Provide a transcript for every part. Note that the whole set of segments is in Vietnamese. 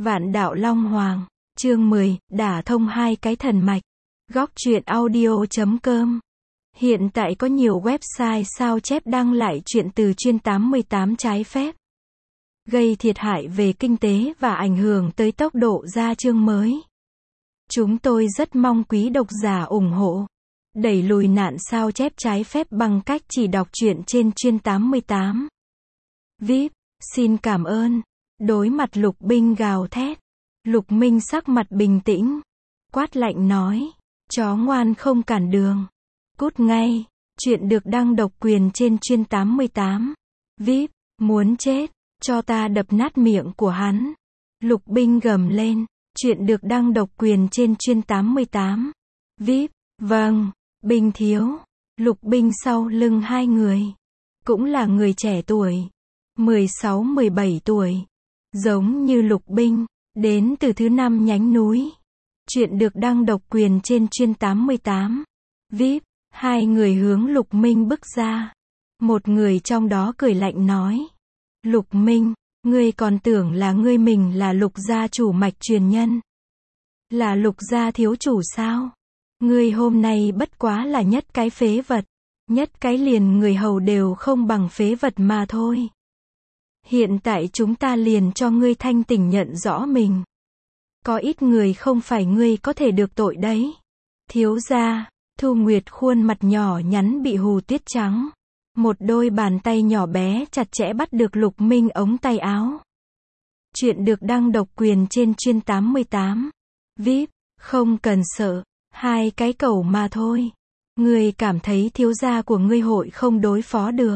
Vạn đạo Long Hoàng, chương 10, đả thông hai cái thần mạch. Góc truyện audio.com. Hiện tại có nhiều website sao chép đăng lại truyện từ chuyên 88 trái phép, gây thiệt hại về kinh tế và ảnh hưởng tới tốc độ ra chương mới. Chúng tôi rất mong quý độc giả ủng hộ, đẩy lùi nạn sao chép trái phép bằng cách chỉ đọc truyện trên chuyên 88. VIP, xin cảm ơn. Đối mặt Lục Binh gào thét, Lục Minh sắc mặt bình tĩnh, quát lạnh nói, chó ngoan không cản đường, cút ngay. Chuyện được đăng độc quyền trên chuyên 88. VIP, muốn chết, cho ta đập nát miệng của hắn. Lục Binh gầm lên. Chuyện được đăng độc quyền trên chuyên 88. VIP, vâng, Binh thiếu. Lục Binh sau lưng hai người, cũng là người trẻ tuổi, 16-17 tuổi, giống như Lục Binh, đến từ thứ 5 nhánh núi. Chuyện được đăng độc quyền trên chuyên 88. VIP, hai người hướng Lục Minh bước ra. Một người trong đó cười lạnh nói, Lục Minh, ngươi còn tưởng là ngươi mình là Lục gia chủ mạch truyền nhân, là Lục gia thiếu chủ sao? Ngươi hôm nay bất quá là nhất cái phế vật, nhất cái liền người hầu đều không bằng phế vật mà thôi. Hiện tại chúng ta liền cho ngươi thanh tỉnh nhận rõ mình. Có ít người không phải ngươi có thể được tội đấy. Thiếu gia. Thu Nguyệt khuôn mặt nhỏ nhắn bị hù tuyết trắng. Một đôi bàn tay nhỏ bé chặt chẽ bắt được Lục Minh ống tay áo. Chuyện được đăng độc quyền trên chuyên 88. VIP, không cần sợ, hai cái cẩu mà thôi. Ngươi cảm thấy thiếu gia của ngươi hội không đối phó được.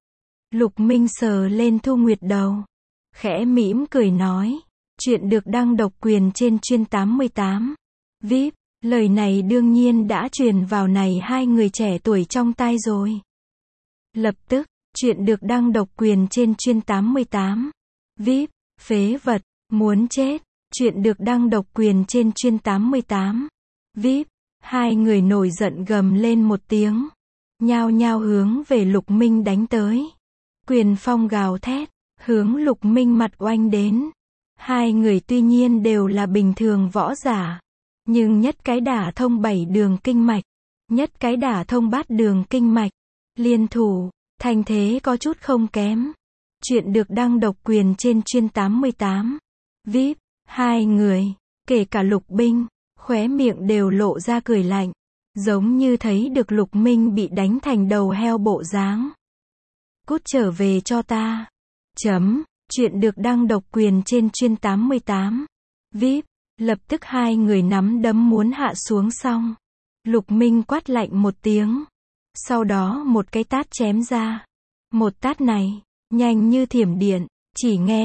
Lục Minh sờ lên Thu Nguyệt đầu, khẽ mỉm cười nói, chuyện được đăng độc quyền trên chuyên 88. VIP, lời này đương nhiên đã truyền vào này hai người trẻ tuổi trong tai rồi. Lập tức, chuyện được đăng độc quyền trên chuyên 88. VIP, phế vật, muốn chết. Chuyện được đăng độc quyền trên chuyên 88. VIP, hai người nổi giận gầm lên một tiếng, nhao nhao hướng về Lục Minh đánh tới. Quyền phong gào thét, hướng Lục Minh mặt oanh đến. Hai người tuy nhiên đều là bình thường võ giả, nhưng nhất cái đả thông 7 đường kinh mạch, nhất cái đả thông 8 đường kinh mạch, liên thủ, thành thế có chút không kém. Chuyện được đăng độc quyền trên chuyên 88. VIP, hai người, kể cả Lục Binh, khóe miệng đều lộ ra cười lạnh, giống như thấy được Lục Minh bị đánh thành đầu heo bộ dáng. Cút trở về cho ta. Chuyện được đăng độc quyền trên chuyên 88. VIP, lập tức hai người nắm đấm muốn hạ xuống xong. Lục Minh quát lạnh một tiếng, sau đó một cái tát chém ra. Một tát này, nhanh như thiểm điện, chỉ nghe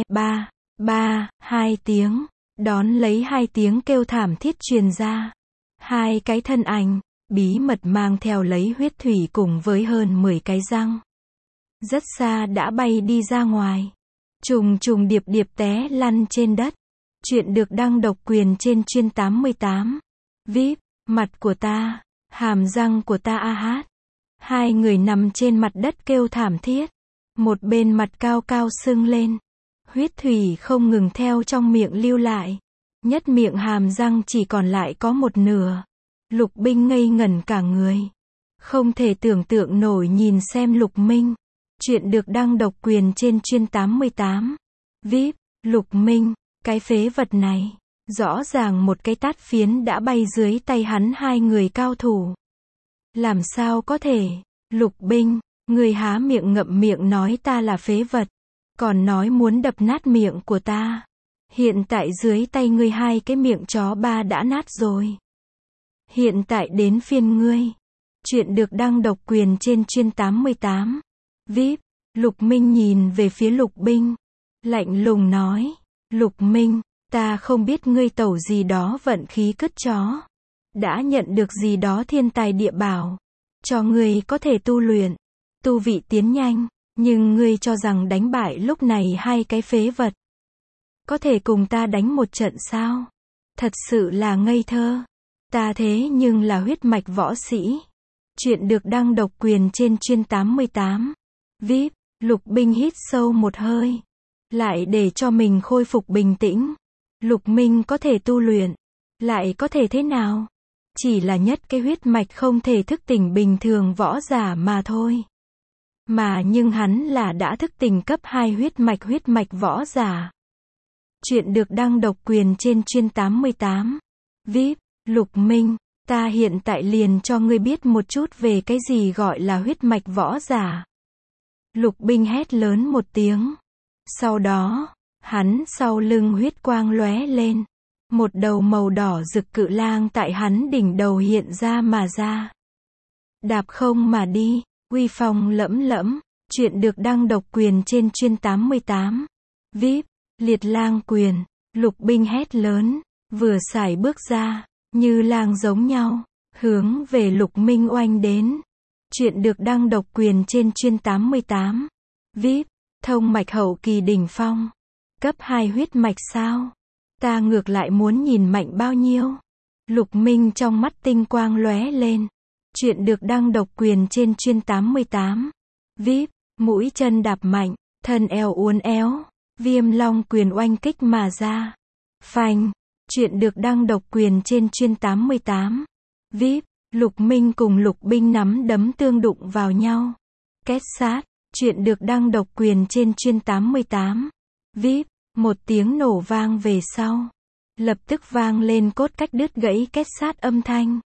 hai tiếng, đón lấy hai tiếng kêu thảm thiết truyền ra. Hai cái thân ảnh, bí mật mang theo lấy huyết thủy cùng với hơn 10 cái răng, rất xa đã bay đi ra ngoài, trùng trùng điệp điệp té lăn trên đất. Chuyện được đăng độc quyền trên chuyên 88. VIP, mặt của ta, hàm răng của ta a hát. Hai người nằm trên mặt đất kêu thảm thiết, một bên mặt cao cao sưng lên, huyết thủy không ngừng theo trong miệng lưu lại, nhất miệng hàm răng chỉ còn lại có một nửa. Lục Binh ngây ngẩn cả người, không thể tưởng tượng nổi nhìn xem Lục Minh. Chuyện được đăng độc quyền trên chuyên 88. VIP, Lục Minh, cái phế vật này, rõ ràng một cái tát phiến đã bay dưới tay hắn hai người cao thủ. Làm sao có thể? Lục Binh, người há miệng ngậm miệng nói ta là phế vật, còn nói muốn đập nát miệng của ta. Hiện tại dưới tay ngươi hai cái miệng chó ba đã nát rồi. Hiện tại đến phiên ngươi. Chuyện được đăng độc quyền trên chuyên 88. VIP, Lục Minh nhìn về phía Lục Binh, lạnh lùng nói, Lục Minh, ta không biết ngươi tẩu gì đó vận khí cứt chó, đã nhận được gì đó thiên tài địa bảo, cho ngươi có thể tu luyện, tu vị tiến nhanh, nhưng ngươi cho rằng đánh bại lúc này hai cái phế vật, có thể cùng ta đánh một trận sao? Thật sự là ngây thơ. Ta thế nhưng là huyết mạch võ sĩ. Chuyện được đăng độc quyền trên chuyên 88. VIP, Lục Binh hít sâu một hơi, lại để cho mình khôi phục bình tĩnh. Lục Minh có thể tu luyện. Lại có thể thế nào? Chỉ là nhất cái huyết mạch không thể thức tỉnh bình thường võ giả mà thôi. Mà nhưng hắn là đã thức tỉnh cấp 2 huyết mạch võ giả. Chuyện được đăng độc quyền trên chuyên 88. VIP, Lục Minh, ta hiện tại liền cho ngươi biết một chút về cái gì gọi là huyết mạch võ giả. Lục Minh hét lớn một tiếng. Sau đó, hắn sau lưng huyết quang lóe lên. Một đầu màu đỏ rực cự lang tại hắn đỉnh đầu hiện ra mà ra. Đạp không mà đi, uy phong lẫm lẫm. Chuyện được đăng độc quyền trên chuyên 88. VIP, liệt lang quyền. Lục Minh hét lớn, vừa sải bước ra, như lang giống nhau, hướng về Lục Minh oanh đến. Chuyện được đăng độc quyền trên chuyên 88. VIP, thông mạch hậu kỳ đỉnh phong. Cấp 2 huyết mạch sao? Ta ngược lại muốn nhìn mạnh bao nhiêu. Lục Minh trong mắt tinh quang lóe lên. Chuyện được đăng độc quyền trên chuyên 88. VIP, mũi chân đạp mạnh, thân eo uốn éo, viêm long quyền oanh kích mà ra. Phanh, chuyện được đăng độc quyền trên chuyên 88. VIP, Lục Minh cùng Lục Binh nắm đấm tương đụng vào nhau. Két sát, chuyện được đăng độc quyền trên chuyên 88. VIP, một tiếng nổ vang về sau. Lập tức vang lên cốt cách đứt gãy két sát âm thanh.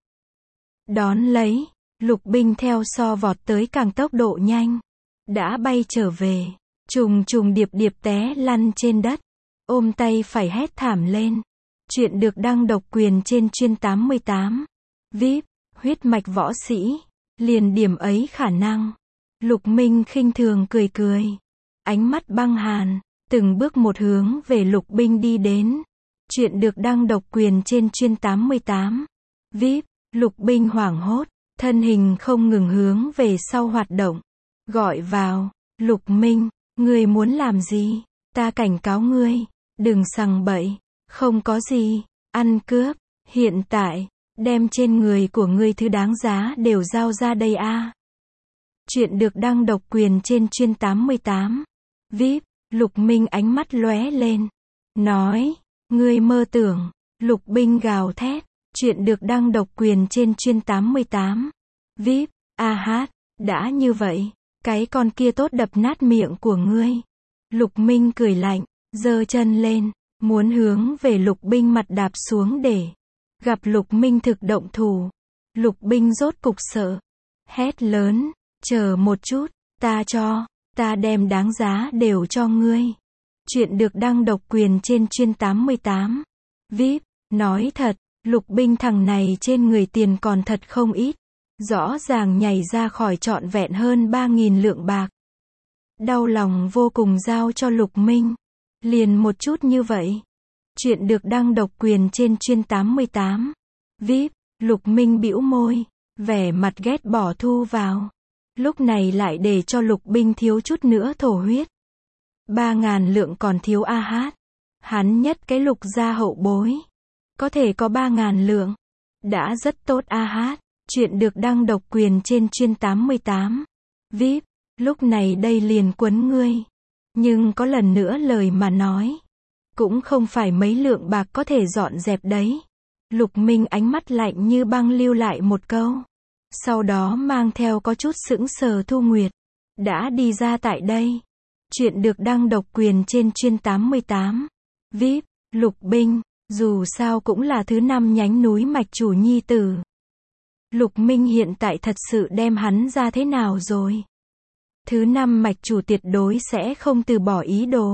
Đón lấy, Lục Binh theo so vọt tới càng tốc độ nhanh. Đã bay trở về, trùng trùng điệp điệp té lăn trên đất. Ôm tay phải hét thảm lên. Chuyện được đăng độc quyền trên chuyên 88. VIP, huyết mạch võ sĩ. Liền điểm ấy khả năng. Lục Minh khinh thường cười cười. Ánh mắt băng hàn, từng bước một hướng về Lục Binh đi đến. Chuyện được đăng độc quyền trên chuyên 88. VIP, Lục Binh hoảng hốt, thân hình không ngừng hướng về sau hoạt động. Gọi vào, Lục Minh, ngươi muốn làm gì? Ta cảnh cáo ngươi, đừng sằng bậy, không có gì, ăn cướp, hiện tại, đem trên người của ngươi thứ đáng giá đều giao ra đây a. Chuyện được đăng độc quyền trên chuyên 88. VIP, Lục Minh ánh mắt lóe lên. Nói, ngươi mơ tưởng, Lục Binh gào thét. Chuyện được đăng độc quyền trên chuyên 88. VIP, đã như vậy, cái con kia tốt đập nát miệng của ngươi. Lục Minh cười lạnh, giơ chân lên, muốn hướng về Lục Binh mặt đạp xuống để gặp Lục Minh thực động thủ. Lục Binh rốt cục sợ, hét lớn, chờ một chút, ta đem đáng giá đều cho ngươi. Chuyện được đăng độc quyền trên chuyên 88. VIP, nói thật, Lục Binh thằng này trên người tiền còn thật không ít. Rõ ràng nhảy ra khỏi trọn vẹn hơn 3.000 lượng bạc. Đau lòng vô cùng giao cho Lục Minh. Liền một chút như vậy. Chuyện được đăng độc quyền trên chuyên 88. VIP, Lục Minh bĩu môi, vẻ mặt ghét bỏ thu vào. Lúc này lại để cho Lục Binh thiếu chút nữa thổ huyết. 3.000 lượng còn thiếu hắn nhất cái Lục gia hậu bối. Có thể có 3.000 lượng. Đã rất tốt Chuyện được đăng độc quyền trên chuyên 88. VIP, lúc này đây liền quấn ngươi. Nhưng có lần nữa lời mà nói. Cũng không phải mấy lượng bạc có thể dọn dẹp đấy. Lục Minh ánh mắt lạnh như băng lưu lại một câu. Sau đó mang theo có chút sững sờ Thu Nguyệt. Đã đi ra tại đây. Chuyện được đăng độc quyền trên chuyên 88. VIP, Lục Binh, dù sao cũng là thứ 5 nhánh núi mạch chủ nhi tử. Lục Minh hiện tại thật sự đem hắn ra thế nào rồi? Thứ 5 mạch chủ tuyệt đối sẽ không từ bỏ ý đồ.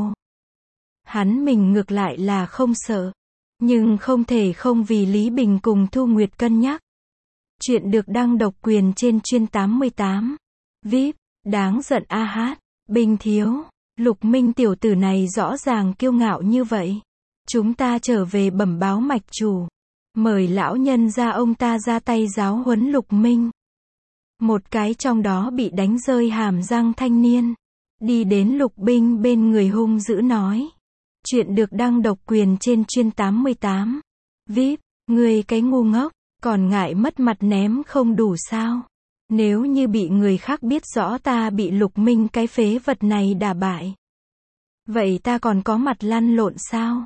Hắn mình ngược lại là không sợ. Nhưng không thể không vì Lý Bình cùng Thu Nguyệt cân nhắc. Chuyện được đăng độc quyền trên chuyên 88. VIP, đáng giận Bình thiếu, Lục Minh tiểu tử này rõ ràng kiêu ngạo như vậy. Chúng ta trở về bẩm báo mạch chủ. Mời lão nhân ra ông ta ra tay giáo huấn Lục Minh. Một cái trong đó bị đánh rơi hàm răng thanh niên. Đi đến Lục Binh bên người hung dữ nói. Chuyện được đăng độc quyền trên chuyên 88. VIP, người cái ngu ngốc, còn ngại mất mặt ném không đủ sao? Nếu như bị người khác biết rõ ta bị Lục Minh cái phế vật này đả bại. Vậy ta còn có mặt lăn lộn sao?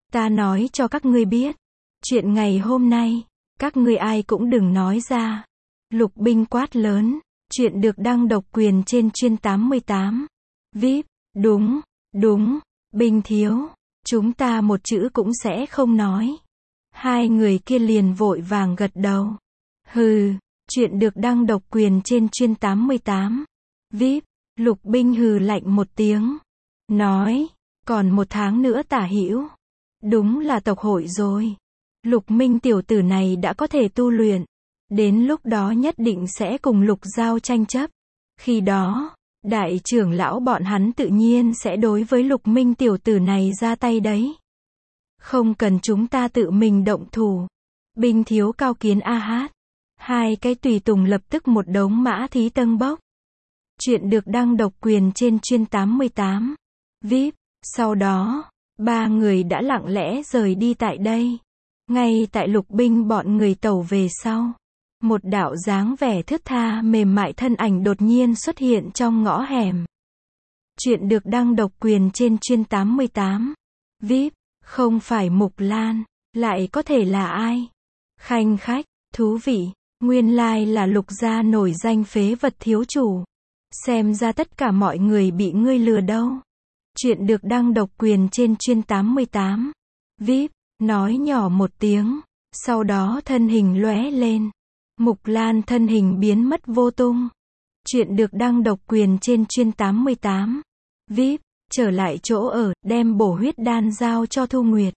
Ta nói cho các ngươi biết. Chuyện ngày hôm nay, các ngươi ai cũng đừng nói ra. Lục Binh quát lớn. Chuyện được đăng độc quyền trên chuyên 88. VIP. Đúng, đúng, Binh thiếu. Chúng ta một chữ cũng sẽ không nói. Hai người kia liền vội vàng gật đầu. Hừ, chuyện được đăng độc quyền trên chuyên 88. VIP. Lục Binh hừ lạnh một tiếng. Nói, còn 1 tháng nữa tả hữu. Đúng là tộc hội rồi. Lục Minh tiểu tử này đã có thể tu luyện. Đến lúc đó nhất định sẽ cùng Lục Giao tranh chấp. Khi đó, đại trưởng lão bọn hắn tự nhiên sẽ đối với Lục Minh tiểu tử này ra tay đấy. Không cần chúng ta tự mình động thủ. Binh thiếu cao kiến a hát. Hai cái tùy tùng lập tức một đống mã thí tâng bốc. Chuyện được đăng độc quyền trên chuyên 88. VIP. Sau đó, 3 người đã lặng lẽ rời đi tại đây. Ngay tại Lục Binh bọn người tẩu về sau. Một đạo dáng vẻ thướt tha mềm mại thân ảnh đột nhiên xuất hiện trong ngõ hẻm. Chuyện được đăng độc quyền trên chuyên 88. VIP. Không phải Mục Lan. Lại có thể là ai? Khanh khách, thú vị. Nguyên lai là Lục gia nổi danh phế vật thiếu chủ. Xem ra tất cả mọi người bị ngươi lừa đâu. Chuyện được đăng độc quyền trên chuyên 88. VIP. Nói nhỏ một tiếng. Sau đó thân hình lóe lên. Mục Lan thân hình biến mất vô tung. Chuyện được đăng độc quyền trên chuyên 88. VIP. Trở lại chỗ ở, đem bổ huyết đan giao cho Thu Nguyệt.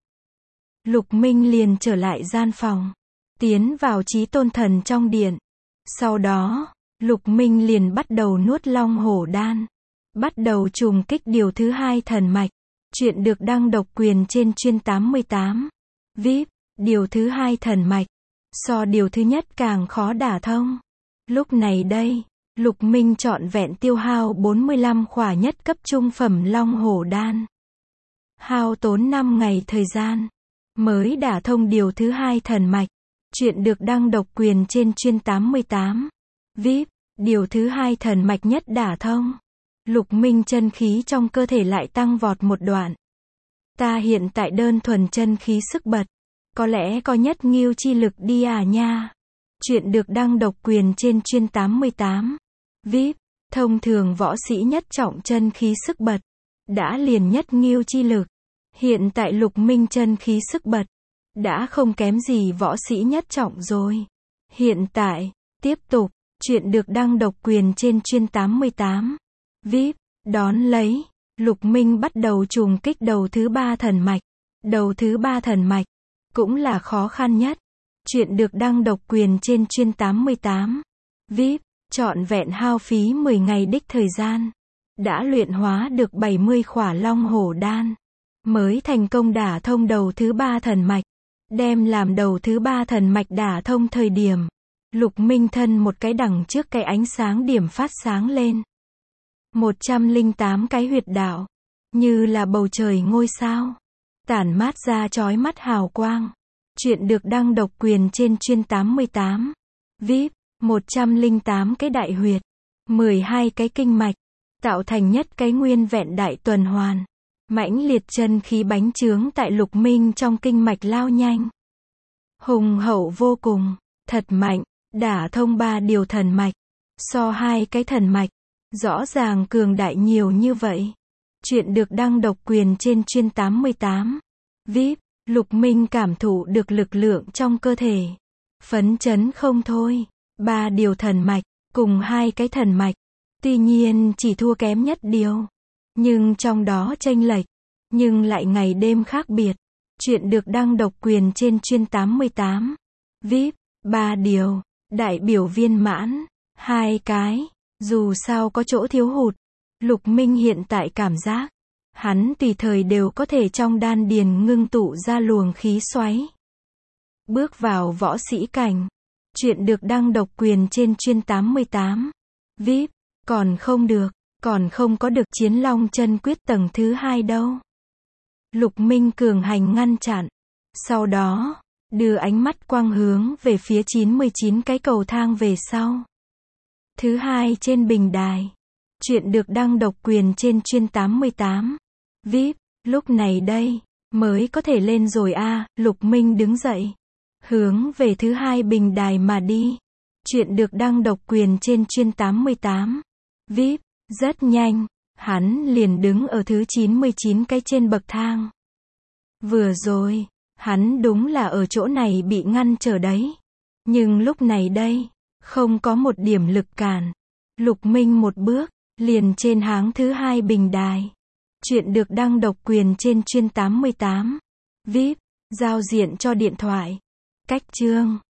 Lục Minh liền trở lại gian phòng. Tiến vào Chí Tôn Thần trong điện. Sau đó, Lục Minh liền bắt đầu nuốt long hổ đan. Bắt đầu trùng kích điều thứ 2 thần mạch. Chuyện được đăng độc quyền trên chuyên 88. VIP. Điều thứ 2 thần mạch. So điều thứ nhất càng khó đả thông. Lúc này đây, Lục Minh trọn vẹn tiêu hao 45 khỏa nhất cấp trung phẩm long hổ đan. Hao tốn 5 ngày thời gian. Mới đả thông điều thứ 2 thần mạch. Chuyện được đăng độc quyền trên chuyên 88. VIP. Điều thứ 2 thần mạch nhất đả thông. Lục Minh chân khí trong cơ thể lại tăng vọt một đoạn. Ta hiện tại đơn thuần chân khí sức bật. Có lẽ có nhất nghiêu chi lực đi à nha. Chuyện được đăng độc quyền trên chuyên 88. VIP. Thông thường võ sĩ nhất trọng chân khí sức bật. Đã liền nhất nghiêu chi lực. Hiện tại Lục Minh chân khí sức bật. Đã không kém gì võ sĩ nhất trọng rồi. Hiện tại, tiếp tục, chuyện được đăng độc quyền trên chuyên 88. VIP. Đón lấy, Lục Minh bắt đầu trùng kích đầu thứ 3 thần mạch. Đầu thứ 3 thần mạch, cũng là khó khăn nhất. Chuyện được đăng độc quyền trên chuyên 88. VIP. Trọn vẹn hao phí 10 ngày đích thời gian. Đã luyện hóa được 70 khỏa long hổ đan. Mới thành công đả thông đầu thứ 3 thần mạch. Đem làm đầu thứ 3 thần mạch đả thông thời điểm. Lục Minh thân một cái đằng trước cái ánh sáng điểm phát sáng lên. 108 cái huyệt đạo. Như là bầu trời ngôi sao. Tản mát ra chói mắt hào quang. Chuyện được đăng độc quyền trên chuyên 88. VIP. 108 cái đại huyệt. 12 cái kinh mạch. Tạo thành nhất cái nguyên vẹn đại tuần hoàn. Mãnh liệt chân khí bánh chướng tại Lục Minh trong kinh mạch lao nhanh. Hùng hậu vô cùng. Thật mạnh. Đả thông 3 điều thần mạch. So 2 cái thần mạch. Rõ ràng cường đại nhiều như vậy. Chuyện được đăng độc quyền trên chuyên 88. VIP. Lục Minh cảm thụ được lực lượng trong cơ thể. Phấn chấn không thôi. 3 điều thần mạch, cùng 2 cái thần mạch. Tuy nhiên chỉ thua kém nhất điều. Nhưng trong đó chênh lệch. Nhưng lại ngày đêm khác biệt. Chuyện được đăng độc quyền trên chuyên 88. VIP. 3 điều. Đại biểu viên mãn. 2 cái. Dù sao có chỗ thiếu hụt. Lục Minh hiện tại cảm giác. Hắn tùy thời đều có thể trong đan điền ngưng tụ ra luồng khí xoáy. Bước vào võ sĩ cảnh. Chuyện được đăng độc quyền trên chuyên 88. VIP. Còn không được. Còn không có được chiến long chân quyết tầng thứ 2 đâu. Lục Minh cường hành ngăn chặn. Sau đó, đưa ánh mắt quang hướng về phía 99 cái cầu thang về sau. Thứ 2 trên bình đài. Chuyện được đăng độc quyền trên chuyên 88. VIP. Lúc này đây, Mới có thể lên rồi a. Lục Minh đứng dậy. Hướng về thứ hai bình đài mà đi. Chuyện được đăng độc quyền trên chuyên 88. VIP. Rất nhanh. Hắn liền đứng ở thứ 99 cái trên bậc thang. Vừa rồi, hắn đúng là ở chỗ này bị ngăn trở đấy. Nhưng lúc này đây, không có một điểm lực cản. Lục Minh một bước, liền trên háng thứ hai bình đài. Chuyện được đăng độc quyền trên chuyên 88. VIP. Giao diện cho điện thoại. Cách chương.